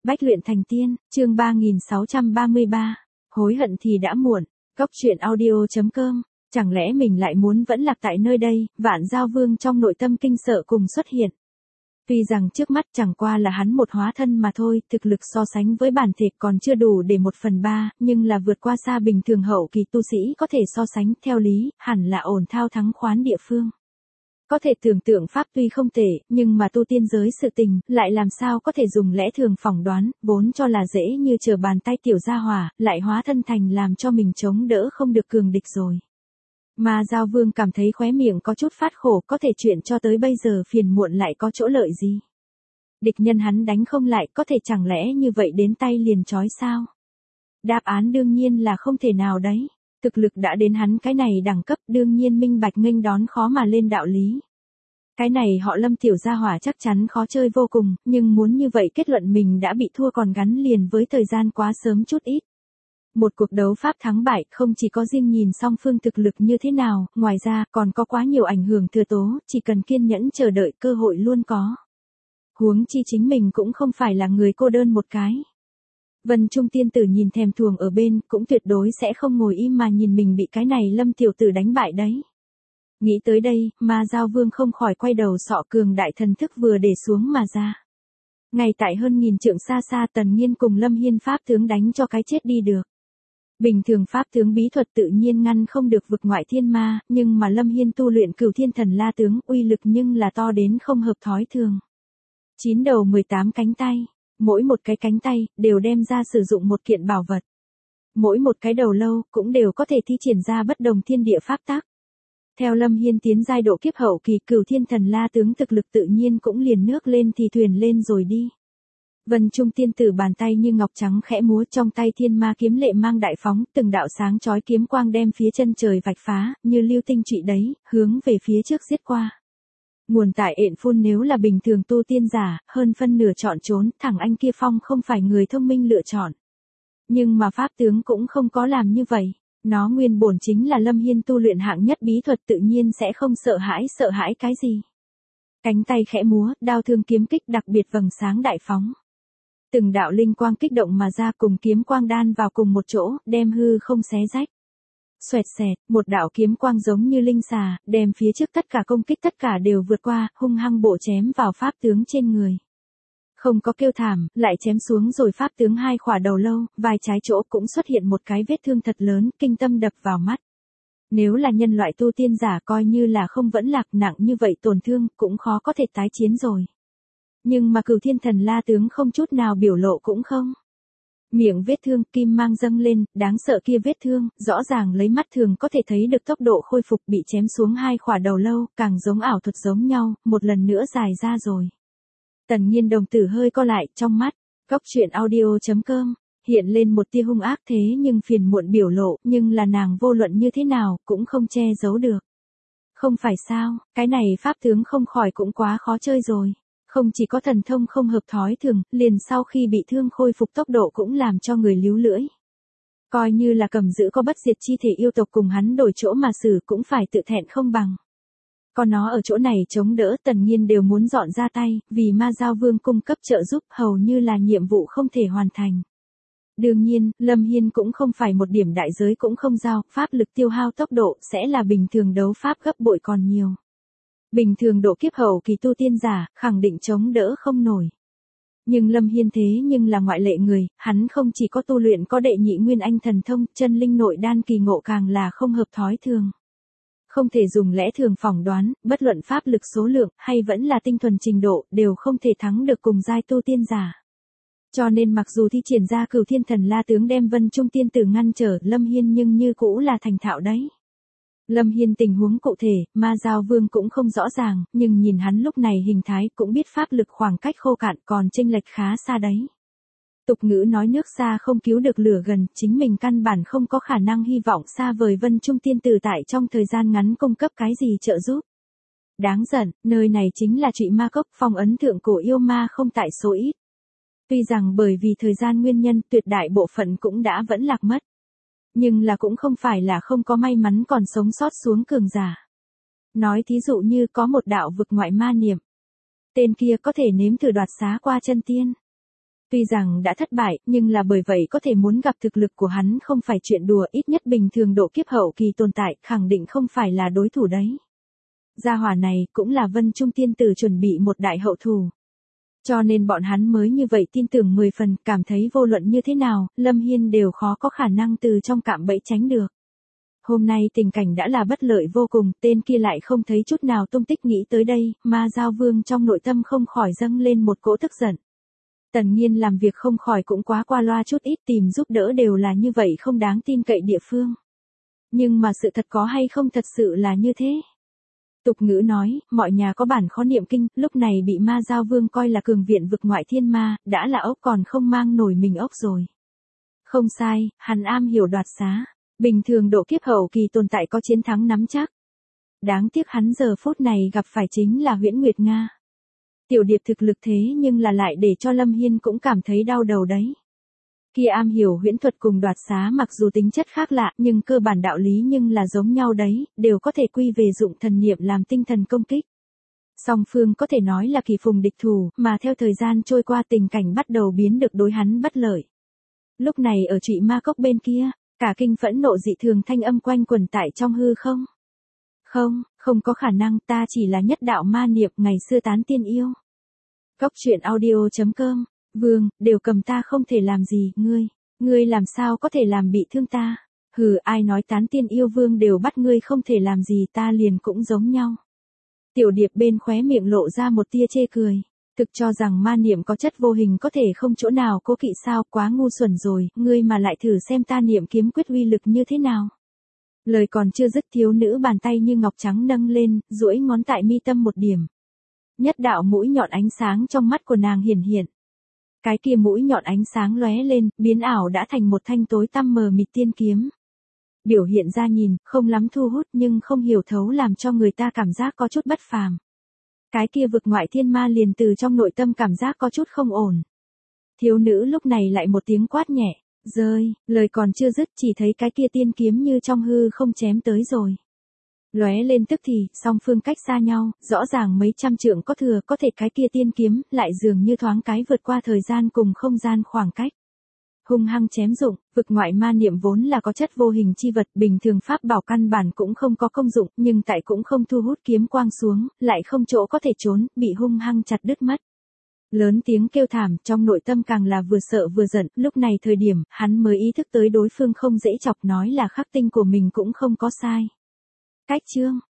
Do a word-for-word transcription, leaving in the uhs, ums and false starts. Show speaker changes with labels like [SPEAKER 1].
[SPEAKER 1] Bách luyện thành tiên, chương ba nghìn sáu trăm ba mươi ba. Hối hận thì đã muộn. Cốc truyện audio chấm com. Chẳng lẽ mình lại muốn vẫn lạc tại nơi đây? Vạn Giao Vương trong nội tâm kinh sợ cùng xuất hiện. Tuy rằng trước mắt chẳng qua là hắn một hóa thân mà thôi, thực lực so sánh với bản thể còn chưa đủ để một phần ba, nhưng là vượt qua xa bình thường hậu kỳ tu sĩ có thể so sánh, theo lý, hẳn là ổn thao thắng khoán địa phương. Có thể tưởng tượng pháp tuy không tệ, nhưng mà tu tiên giới sự tình, lại làm sao có thể dùng lẽ thường phỏng đoán, vốn cho là dễ như trở bàn tay tiểu gia hỏa, lại hóa thân thành làm cho mình chống đỡ không được cường địch rồi. Mà Giao Vương cảm thấy khóe miệng có chút phát khổ, có thể chuyện cho tới bây giờ phiền muộn lại có chỗ lợi gì. Địch nhân hắn đánh không lại, có thể chẳng lẽ như vậy đến tay liền chói sao? Đáp án đương nhiên là không thể nào đấy. Thực lực đã đến hắn cái này đẳng cấp, đương nhiên minh bạch nghênh đón khó mà lên đạo lý. Cái này họ Lâm tiểu gia hỏa chắc chắn khó chơi vô cùng, nhưng muốn như vậy kết luận mình đã bị thua còn gắn liền với thời gian quá sớm chút ít. Một cuộc đấu pháp thắng bại không chỉ có riêng nhìn song phương thực lực như thế nào, ngoài ra còn có quá nhiều ảnh hưởng thừa tố, chỉ cần kiên nhẫn chờ đợi cơ hội luôn có. Huống chi chính mình cũng không phải là người cô đơn một cái. Vân Trung tiên tử nhìn thèm thuồng ở bên, cũng tuyệt đối sẽ không ngồi im mà nhìn mình bị cái này Lâm tiểu tử đánh bại đấy. Nghĩ tới đây, mà Giao Vương không khỏi quay đầu sọ cường đại thần thức vừa để xuống mà ra. Ngay tại hơn nghìn trượng xa xa Tần Nghiên cùng Lâm Hiên pháp tướng đánh cho cái chết đi được. Bình thường pháp tướng bí thuật tự nhiên ngăn không được vực ngoại thiên ma, nhưng mà Lâm Hiên tu luyện Cửu Thiên Thần La tướng uy lực nhưng là to đến không hợp thói thường. Chín đầu mười tám cánh tay. Mỗi một cái cánh tay, đều đem ra sử dụng một kiện bảo vật. Mỗi một cái đầu lâu, cũng đều có thể thi triển ra bất đồng thiên địa pháp tác. Theo Lâm Hiên tiến giai độ kiếp hậu kỳ, Cửu Thiên Thần La tướng thực lực tự nhiên cũng liền nước lên thì thuyền lên rồi đi. Vân Trung tiên tử bàn tay như ngọc trắng khẽ múa, trong tay thiên ma kiếm lệ mang đại phóng, từng đạo sáng chói kiếm quang đem phía chân trời vạch phá, như lưu tinh trụy đấy, hướng về phía trước giết qua. Nguồn tại ện phun nếu là bình thường tu tiên giả, hơn phân nửa chọn trốn, thằng anh kia phong không phải người thông minh lựa chọn. Nhưng mà pháp tướng cũng không có làm như vậy, nó nguyên bổn chính là Lâm Hiên tu luyện hạng nhất bí thuật tự nhiên sẽ không sợ hãi sợ hãi cái gì. Cánh tay khẽ múa, đao thương kiếm kích đặc biệt vầng sáng đại phóng. Từng đạo linh quang kích động mà ra cùng kiếm quang đan vào cùng một chỗ, đem hư không xé rách. Xoẹt xẹt, một đạo kiếm quang giống như linh xà, đem phía trước tất cả công kích tất cả đều vượt qua, hung hăng bổ chém vào pháp tướng trên người. Không có kêu thảm, lại chém xuống rồi pháp tướng hai khỏa đầu lâu, vai trái chỗ cũng xuất hiện một cái vết thương thật lớn, kinh tâm đập vào mắt. Nếu là nhân loại tu tiên giả coi như là không vẫn lạc nặng như vậy tổn thương, cũng khó có thể tái chiến rồi. Nhưng mà Cửu Thiên Thần La tướng không chút nào biểu lộ cũng không. Miệng vết thương kim mang dâng lên, đáng sợ kia vết thương, rõ ràng lấy mắt thường có thể thấy được tốc độ khôi phục bị chém xuống hai khỏa đầu lâu, càng giống ảo thuật giống nhau, một lần nữa dài ra rồi. Tần Nhiên đồng tử hơi co lại, trong mắt, cốc truyện audio chấm com, hiện lên một tia hung ác thế nhưng phiền muộn biểu lộ, nhưng là nàng vô luận như thế nào, cũng không che giấu được. Không phải sao, cái này pháp tướng không khỏi cũng quá khó chơi rồi. Không chỉ có thần thông không hợp thói thường, liền sau khi bị thương khôi phục tốc độ cũng làm cho người líu lưỡi. Coi như là cầm giữ có bất diệt chi thể yêu tộc cùng hắn đổi chỗ mà xử cũng phải tự thẹn không bằng. Còn nó ở chỗ này chống đỡ Tần Nhiên đều muốn dọn ra tay, vì ma Giao Vương cung cấp trợ giúp hầu như là nhiệm vụ không thể hoàn thành. Đương nhiên, Lâm Hiên cũng không phải một điểm đại giới cũng không giao, pháp lực tiêu hao tốc độ sẽ là bình thường đấu pháp gấp bội còn nhiều. Bình thường độ kiếp hậu kỳ tu tiên giả, khẳng định chống đỡ không nổi. Nhưng Lâm Hiên thế nhưng là ngoại lệ người, hắn không chỉ có tu luyện có đệ nhị nguyên anh thần thông, chân linh nội đan kỳ ngộ càng là không hợp thói thường. Không thể dùng lẽ thường phỏng đoán, bất luận pháp lực số lượng, hay vẫn là tinh thuần trình độ, đều không thể thắng được cùng giai tu tiên giả. Cho nên mặc dù thi triển ra Cửu Thiên Thần La tướng đem Vân Trung tiên tử ngăn trở Lâm Hiên nhưng như cũ là thành thạo đấy. Lâm Hiên tình huống cụ thể, ma Giao Vương cũng không rõ ràng, nhưng nhìn hắn lúc này hình thái cũng biết pháp lực khoảng cách khô cạn còn chênh lệch khá xa đấy. Tục ngữ nói nước xa không cứu được lửa gần, chính mình căn bản không có khả năng hy vọng xa vời Vân Trung tiên tử tại trong thời gian ngắn cung cấp cái gì trợ giúp. Đáng giận, nơi này chính là Trụy Ma Cốc, phong ấn thượng cổ yêu ma không tại số ít. Tuy rằng bởi vì thời gian nguyên nhân tuyệt đại bộ phận cũng đã vẫn lạc mất. Nhưng là cũng không phải là không có may mắn còn sống sót xuống cường giả. Nói thí dụ như có một đạo vực ngoại ma niệm. Tên kia có thể nếm thử đoạt xá qua chân tiên. Tuy rằng đã thất bại, nhưng là bởi vậy có thể muốn gặp thực lực của hắn không phải chuyện đùa, ít nhất bình thường độ kiếp hậu kỳ tồn tại, khẳng định không phải là đối thủ đấy. Gia hỏa này cũng là Vân Trung tiên tử chuẩn bị một đại hậu thù. Cho nên bọn hắn mới như vậy tin tưởng mười phần, cảm thấy vô luận như thế nào, Lâm Hiên đều khó có khả năng từ trong cạm bẫy tránh được. Hôm nay tình cảnh đã là bất lợi vô cùng, tên kia lại không thấy chút nào tung tích, nghĩ tới đây, Ma Giao Vương trong nội tâm không khỏi dâng lên một cỗ tức giận. Tần Nhiên làm việc không khỏi cũng quá qua loa chút ít, tìm giúp đỡ đều là như vậy không đáng tin cậy địa phương. Nhưng mà sự thật có hay không thật sự là như thế? Tục ngữ nói, mọi nhà có bản khó niệm kinh, lúc này bị Ma Giao Vương coi là cường viện vực ngoại thiên ma, đã là ốc còn không mang nổi mình ốc rồi. Không sai, hắn am hiểu đoạt xá. Bình thường độ kiếp hậu kỳ tồn tại có chiến thắng nắm chắc. Đáng tiếc hắn giờ phút này gặp phải chính là Huyễn Nguyệt Nga. Tiểu điệp thực lực thế nhưng là lại để cho Lâm Hiên cũng cảm thấy đau đầu đấy. Kia am hiểu huyễn thuật cùng đoạt xá mặc dù tính chất khác lạ nhưng cơ bản đạo lý nhưng là giống nhau đấy, đều có thể quy về dụng thần niệm làm tinh thần công kích. Song phương có thể nói là kỳ phùng địch thủ, mà theo thời gian trôi qua tình cảnh bắt đầu biến được đối hắn bất lợi. Lúc này ở Trụy Ma Cốc bên kia, cả kinh phẫn nộ dị thường thanh âm quanh quẩn tại trong hư không. Không, không có khả năng, ta chỉ là nhất đạo ma niệm ngày xưa tán tiên yêu. Cốc truyện audio chấm com, Vương, đều cầm ta không thể làm gì, ngươi, ngươi làm sao có thể làm bị thương ta? Hừ, ai nói tán tiên yêu vương đều bắt ngươi không thể làm gì, ta liền cũng giống nhau. Tiểu điệp bên khóe miệng lộ ra một tia chê cười. Thực cho rằng ma niệm có chất vô hình có thể không chỗ nào cố kỵ sao, quá ngu xuẩn rồi, ngươi mà lại thử xem ta niệm kiếm quyết uy lực như thế nào. Lời còn chưa dứt, thiếu nữ bàn tay như ngọc trắng nâng lên, duỗi ngón tại mi tâm một điểm. Nhất đạo mũi nhọn ánh sáng trong mắt của nàng hiển hiện. Cái kia mũi nhọn ánh sáng lóe lên, biến ảo đã thành một thanh tối tăm mờ mịt tiên kiếm. Biểu hiện ra nhìn, không lắm thu hút nhưng không hiểu thấu làm cho người ta cảm giác có chút bất phàm. Cái kia vực ngoại thiên ma liền từ trong nội tâm cảm giác có chút không ổn. Thiếu nữ lúc này lại một tiếng quát nhẹ, rơi, lời còn chưa dứt chỉ thấy cái kia tiên kiếm như trong hư không chém tới rồi. Lóe lên tức thì, song phương cách xa nhau, rõ ràng mấy trăm trượng có thừa, có thể cái kia tiên kiếm, lại dường như thoáng cái vượt qua thời gian cùng không gian khoảng cách. Hung hăng chém dụng, vực ngoại ma niệm vốn là có chất vô hình chi vật, bình thường pháp bảo căn bản cũng không có công dụng, nhưng tại cũng không thu hút kiếm quang xuống, lại không chỗ có thể trốn, bị hung hăng chặt đứt mất. Lớn tiếng kêu thảm, trong nội tâm càng là vừa sợ vừa giận, lúc này thời điểm, hắn mới ý thức tới đối phương không dễ chọc, nói là khắc tinh của mình cũng không có sai. Cách chương